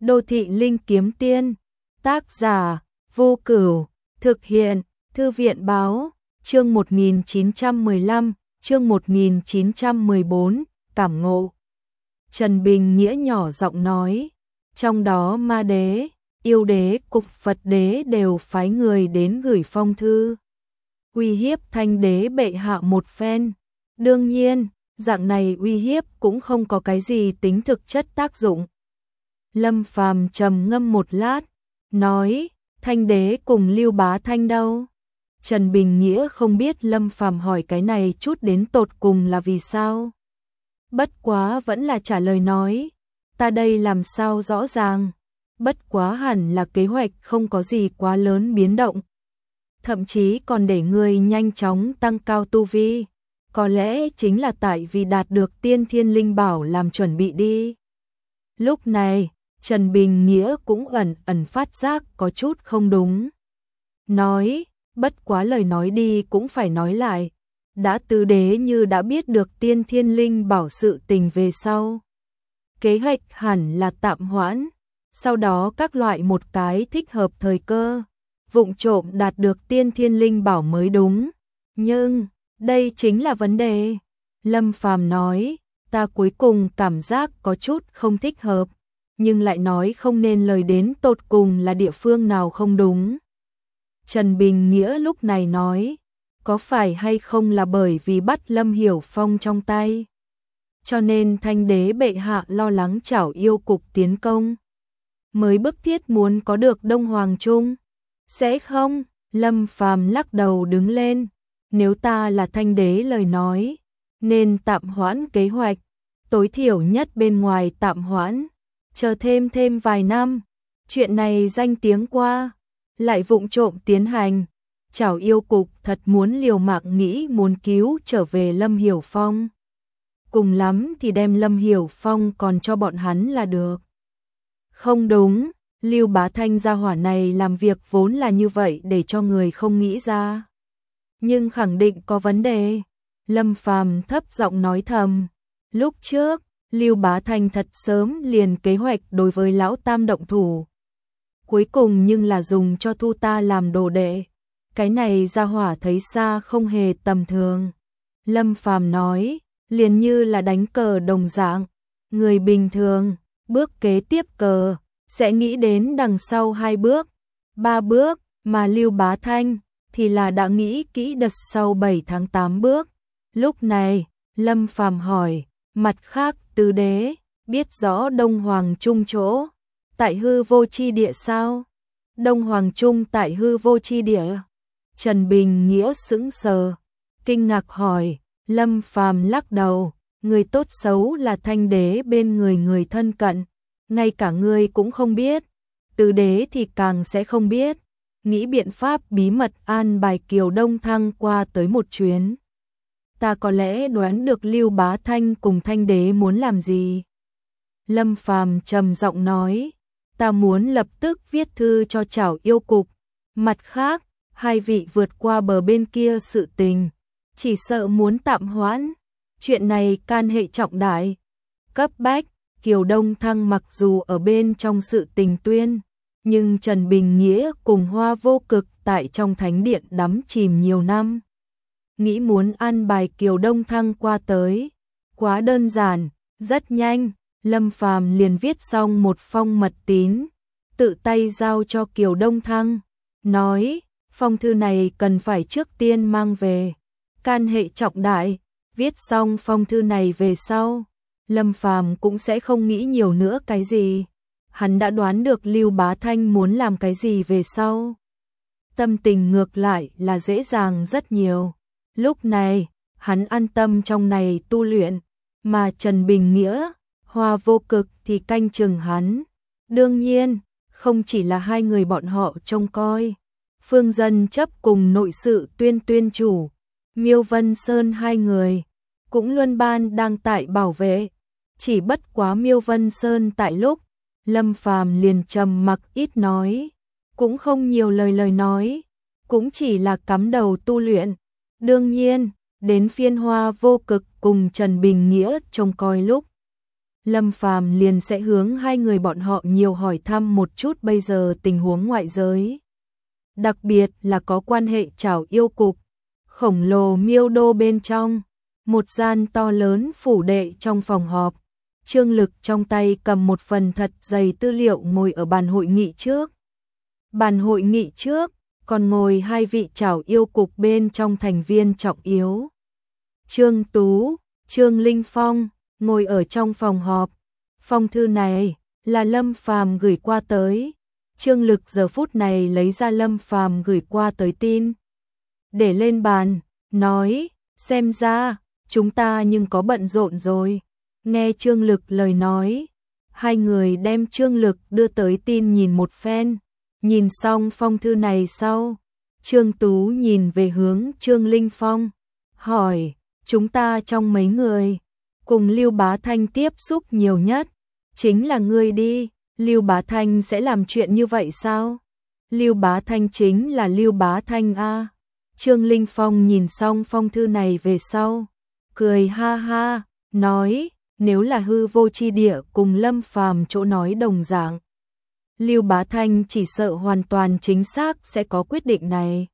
Đô thị linh kiếm tiên, tác giả, Vô Cửu, thực hiện, Thư viện báo, chương 1915, chương 1914, cảm ngộ. Trần Bình Nghĩa nhỏ giọng nói, trong đó ma đế, yêu đế, cục Phật đế đều phái người đến gửi phong thư, uy hiếp Thanh đế bệ hạ một phen. Đương nhiên, dạng này uy hiếp cũng không có cái gì tính thực chất tác dụng. Lâm Phàm trầm ngâm một lát, nói, Thanh đế cùng Lưu Bá Thanh đâu? Trần Bình Nghĩa không biết Lâm Phàm hỏi cái này chút đến tột cùng là vì sao. Bất quá vẫn là trả lời nói, ta đây làm sao rõ ràng, bất quá hẳn là kế hoạch không có gì quá lớn biến động. Thậm chí còn để người nhanh chóng tăng cao tu vi, có lẽ chính là tại vì đạt được tiên thiên linh bảo làm chuẩn bị đi. Lúc này, Trần Bình Nghĩa cũng ẩn ẩn phát giác có chút không đúng. Nói, bất quá lời nói đi cũng phải nói lại. Đã tứ đế như đã biết được tiên thiên linh bảo sự tình về sau. Kế hoạch hẳn là tạm hoãn. Sau đó các loại một cái thích hợp thời cơ. Vụng trộm đạt được tiên thiên linh bảo mới đúng. Nhưng, đây chính là vấn đề. Lâm Phàm nói, ta cuối cùng cảm giác có chút không thích hợp. Nhưng lại nói không nên lời đến tột cùng là địa phương nào không đúng. Trần Bình Nghĩa lúc này nói, có phải hay không là bởi vì bắt Lâm Hiểu Phong trong tay, cho nên Thanh đế bệ hạ lo lắng chảo yêu cục tiến công, mới bức thiết muốn có được Đông Hoàng Trung. Sẽ không? Lâm Phàm lắc đầu đứng lên, nếu ta là Thanh đế lời nói, nên tạm hoãn kế hoạch, tối thiểu nhất bên ngoài tạm hoãn, chờ thêm vài năm, chuyện này danh tiếng qua, lại vụng trộm tiến hành. Chảo yêu cục thật muốn liều mạng nghĩ muốn cứu trở về Lâm Hiểu Phong. Cùng lắm thì đem Lâm Hiểu Phong còn cho bọn hắn là được. Không đúng, Lưu Bá Thanh gia hỏa này làm việc vốn là như vậy để cho người không nghĩ ra. Nhưng khẳng định có vấn đề. Lâm Phàm thấp giọng nói thầm. Lúc trước, Lưu Bá Thanh thật sớm liền kế hoạch đối với Lão Tam động thủ. Cuối cùng nhưng là dùng cho thu ta làm đồ đệ. Cái này gia hỏa thấy xa không hề tầm thường. Lâm Phàm nói, liền như là đánh cờ đồng dạng. Người bình thường, bước kế tiếp cờ, sẽ nghĩ đến đằng sau 2 bước, 3 bước, mà Lưu Bá Thanh thì là đã nghĩ kỹ đợt sau 7 tháng 8 bước. Lúc này, Lâm Phàm hỏi, mặt khác tứ đế, biết rõ Đông Hoàng Trung chỗ, tại hư vô chi địa sao? Đông Hoàng Trung tại hư vô chi địa? Trần Bình Nghĩa sững sờ, kinh ngạc hỏi, Lâm Phàm lắc đầu, người tốt xấu là Thanh đế bên người thân cận, ngay cả ngươi cũng không biết, tứ đế thì càng sẽ không biết, nghĩ biện pháp bí mật an bài Kiều Đông Thăng qua tới một chuyến. Ta có lẽ đoán được Lưu Bá Thanh cùng Thanh đế muốn làm gì. Lâm Phàm trầm giọng nói, ta muốn lập tức viết thư cho chảo yêu cục, mặt khác, 2 vị vượt qua bờ bên kia sự tình, chỉ sợ muốn tạm hoãn, chuyện này can hệ trọng đại, cấp bách. Kiều Đông Thăng mặc dù ở bên trong sự tình tuyên, nhưng Trần Bình Nghĩa cùng Hoa Vô Cực tại trong thánh điện đắm chìm nhiều năm. Nghĩ muốn an bài Kiều Đông Thăng qua tới, quá đơn giản, rất nhanh, Lâm Phàm liền viết xong một phong mật tín, tự tay giao cho Kiều Đông Thăng, nói, phong thư này cần phải trước tiên mang về, can hệ trọng đại, viết xong phong thư này về sau. Lâm Phàm cũng sẽ không nghĩ nhiều nữa cái gì. Hắn đã đoán được Lưu Bá Thanh muốn làm cái gì về sau. Tâm tình ngược lại là dễ dàng rất nhiều. Lúc này, hắn an tâm trong này tu luyện, mà Trần Bình Nghĩa, Hoa Vô Cực thì canh chừng hắn. Đương nhiên, không chỉ là 2 người bọn họ trông coi. Phương Dân Chấp cùng nội sự tuyên chủ, Miêu Vân Sơn 2 người, cũng luân ban đang tại bảo vệ. Chỉ bất quá Miêu Vân Sơn tại lúc, Lâm Phàm liền trầm mặc ít nói, cũng không nhiều lời nói, cũng chỉ là cắm đầu tu luyện. Đương nhiên, đến phiên Hoa Vô Cực cùng Trần Bình Nghĩa trông coi lúc, Lâm Phàm liền sẽ hướng hai người bọn họ nhiều hỏi thăm một chút bây giờ tình huống ngoại giới. Đặc biệt là có quan hệ Trảo Yêu Cục, khổng lồ miêu đô bên trong, một gian to lớn phủ đệ trong phòng họp. Trương Lực trong tay cầm một phần thật dày tư liệu ngồi ở bàn hội nghị trước. Bàn hội nghị trước, còn ngồi hai vị Trảo Yêu Cục bên trong thành viên trọng yếu. Trương Tú, Trương Linh Phong, ngồi ở trong phòng họp. Phong thư này là Lâm Phàm gửi qua tới. Trương Lực giờ phút này lấy ra Lâm Phàm gửi qua tới tin, để lên bàn, nói, xem ra, chúng ta nhưng có bận rộn rồi. Nghe Trương Lực lời nói, hai người đem Trương Lực đưa tới tin nhìn một phen. Nhìn xong phong thư này sau, Trương Tú nhìn về hướng Trương Linh Phong, hỏi, chúng ta trong mấy người, cùng Lưu Bá Thanh tiếp xúc nhiều nhất, chính là ngươi đi. Lưu Bá Thanh sẽ làm chuyện như vậy sao? Lưu Bá Thanh chính là Lưu Bá Thanh a. Trương Linh Phong nhìn xong phong thư này về sau, cười ha ha, nói, nếu là hư vô chi địa cùng Lâm Phàm chỗ nói đồng dạng, Lưu Bá Thanh chỉ sợ hoàn toàn chính xác sẽ có quyết định này.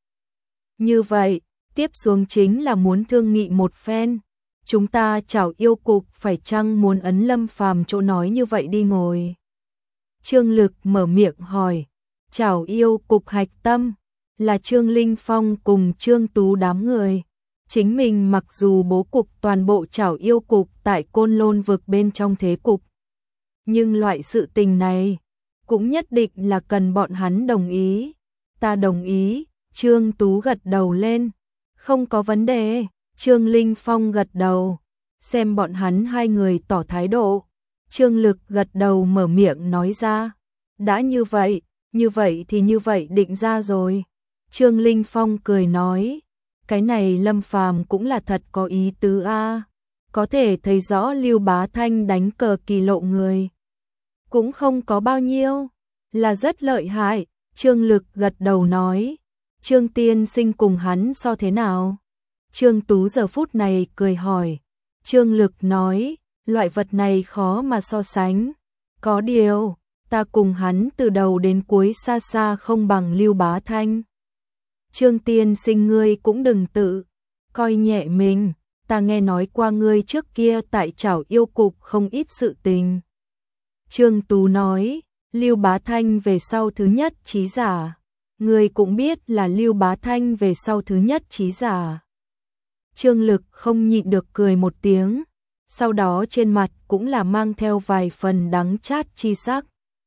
Như vậy, tiếp xuống chính là muốn thương nghị một phen. Chúng ta Trảo Yêu Cục phải chăng muốn ấn Lâm Phàm chỗ nói như vậy đi ngồi? Trương Lực mở miệng hỏi. Trảo Yêu Cục hạch tâm là Trương Linh Phong cùng Trương Tú đám người. Chính mình mặc dù bố cục toàn bộ Trảo Yêu Cục tại Côn Lôn vực bên trong thế cục, nhưng loại sự tình này cũng nhất định là cần bọn hắn đồng ý. Ta đồng ý. Trương Tú gật đầu lên. Không có vấn đề. Trương Linh Phong gật đầu. Xem bọn hắn hai người tỏ thái độ, Trương Lực gật đầu mở miệng nói ra. Đã như vậy thì như vậy định ra rồi. Trương Linh Phong cười nói, cái này Lâm Phàm cũng là thật có ý tứ a. Có thể thấy rõ Lưu Bá Thanh đánh cờ kỳ lộ người cũng không có bao nhiêu, là rất lợi hại. Trương Lực gật đầu nói, Trương tiên sinh cùng hắn so thế nào? Trương Tú giờ phút này cười hỏi. Trương Lực nói, loại vật này khó mà so sánh. Có điều, ta cùng hắn từ đầu đến cuối xa xa không bằng Lưu Bá Thanh. Trương tiên sinh ngươi cũng đừng tự coi nhẹ mình, ta nghe nói qua ngươi trước kia tại Trảo Yêu Cục không ít sự tình. Trương Tú nói, Lưu Bá Thanh về sau thứ nhất trí giả. Ngươi cũng biết là Lưu Bá Thanh về sau thứ nhất trí giả. Trương Lực không nhịn được cười một tiếng, sau đó trên mặt cũng là mang theo vài phần đắng chát chi sắc.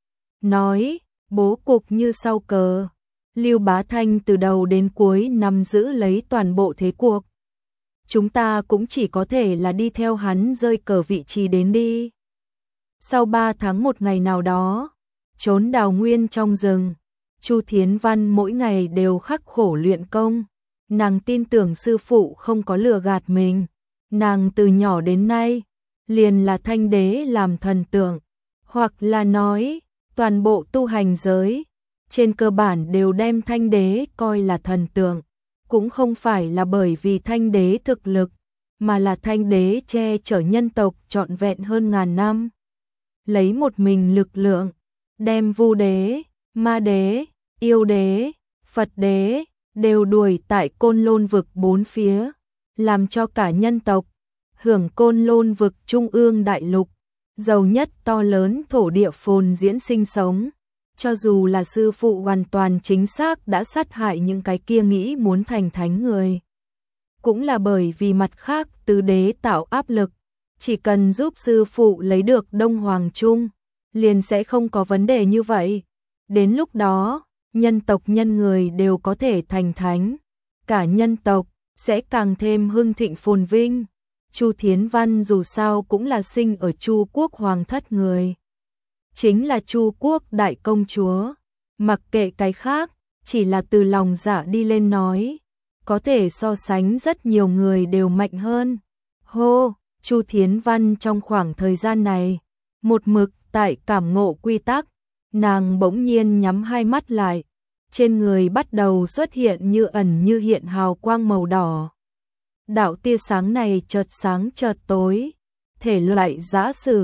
Nói, bố cục như sau cờ, Lưu Bá Thanh từ đầu đến cuối nắm giữ lấy toàn bộ thế cuộc. Chúng ta cũng chỉ có thể là đi theo hắn rơi cờ vị trí đến đi. Sau 3 tháng một ngày nào đó, trốn đào nguyên trong rừng, Chu Thiến Văn mỗi ngày đều khắc khổ luyện công. Nàng tin tưởng sư phụ không có lừa gạt mình. Nàng từ nhỏ đến nay, liền là Thanh Đế làm thần tượng. Hoặc là nói, toàn bộ tu hành giới, trên cơ bản đều đem Thanh Đế coi là thần tượng. Cũng không phải là bởi vì Thanh Đế thực lực, mà là Thanh Đế che chở nhân tộc trọn vẹn hơn ngàn năm. Lấy một mình lực lượng, đem Vu Đế, Ma Đế, Yêu Đế, Phật Đế đều đuổi tại Côn Lôn vực 4 phía, làm cho cả nhân tộc hưởng Côn Lôn vực trung ương đại lục, giàu nhất to lớn thổ địa phồn diễn sinh sống. Cho dù là sư phụ hoàn toàn chính xác đã sát hại những cái kia nghĩ muốn thành thánh người, cũng là bởi vì mặt khác tứ đế tạo áp lực, chỉ cần giúp sư phụ lấy được Đông Hoàng Trung, liền sẽ không có vấn đề như vậy. Đến lúc đó, nhân tộc nhân người đều có thể thành thánh, cả nhân tộc sẽ càng thêm hưng thịnh phồn vinh. Chu Thiến Văn dù sao cũng là sinh ở Chu quốc hoàng thất người, chính là Chu quốc đại công chúa, mặc kệ cái khác, chỉ là từ lòng dạ đi lên nói, có thể so sánh rất nhiều người đều mạnh hơn. Hô, Chu Thiến Văn trong khoảng thời gian này, một mực tại cảm ngộ quy tắc, nàng bỗng nhiên nhắm hai mắt lại, trên người bắt đầu xuất hiện như ẩn như hiện hào quang màu đỏ. Đạo tia sáng này chợt sáng chợt tối, thể loại giả sử,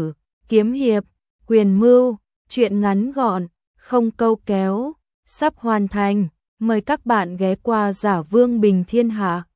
kiếm hiệp, quyền mưu, truyện ngắn gọn, không câu kéo, sắp hoàn thành. Mời các bạn ghé qua Giả Vương Bình Thiên Hạ.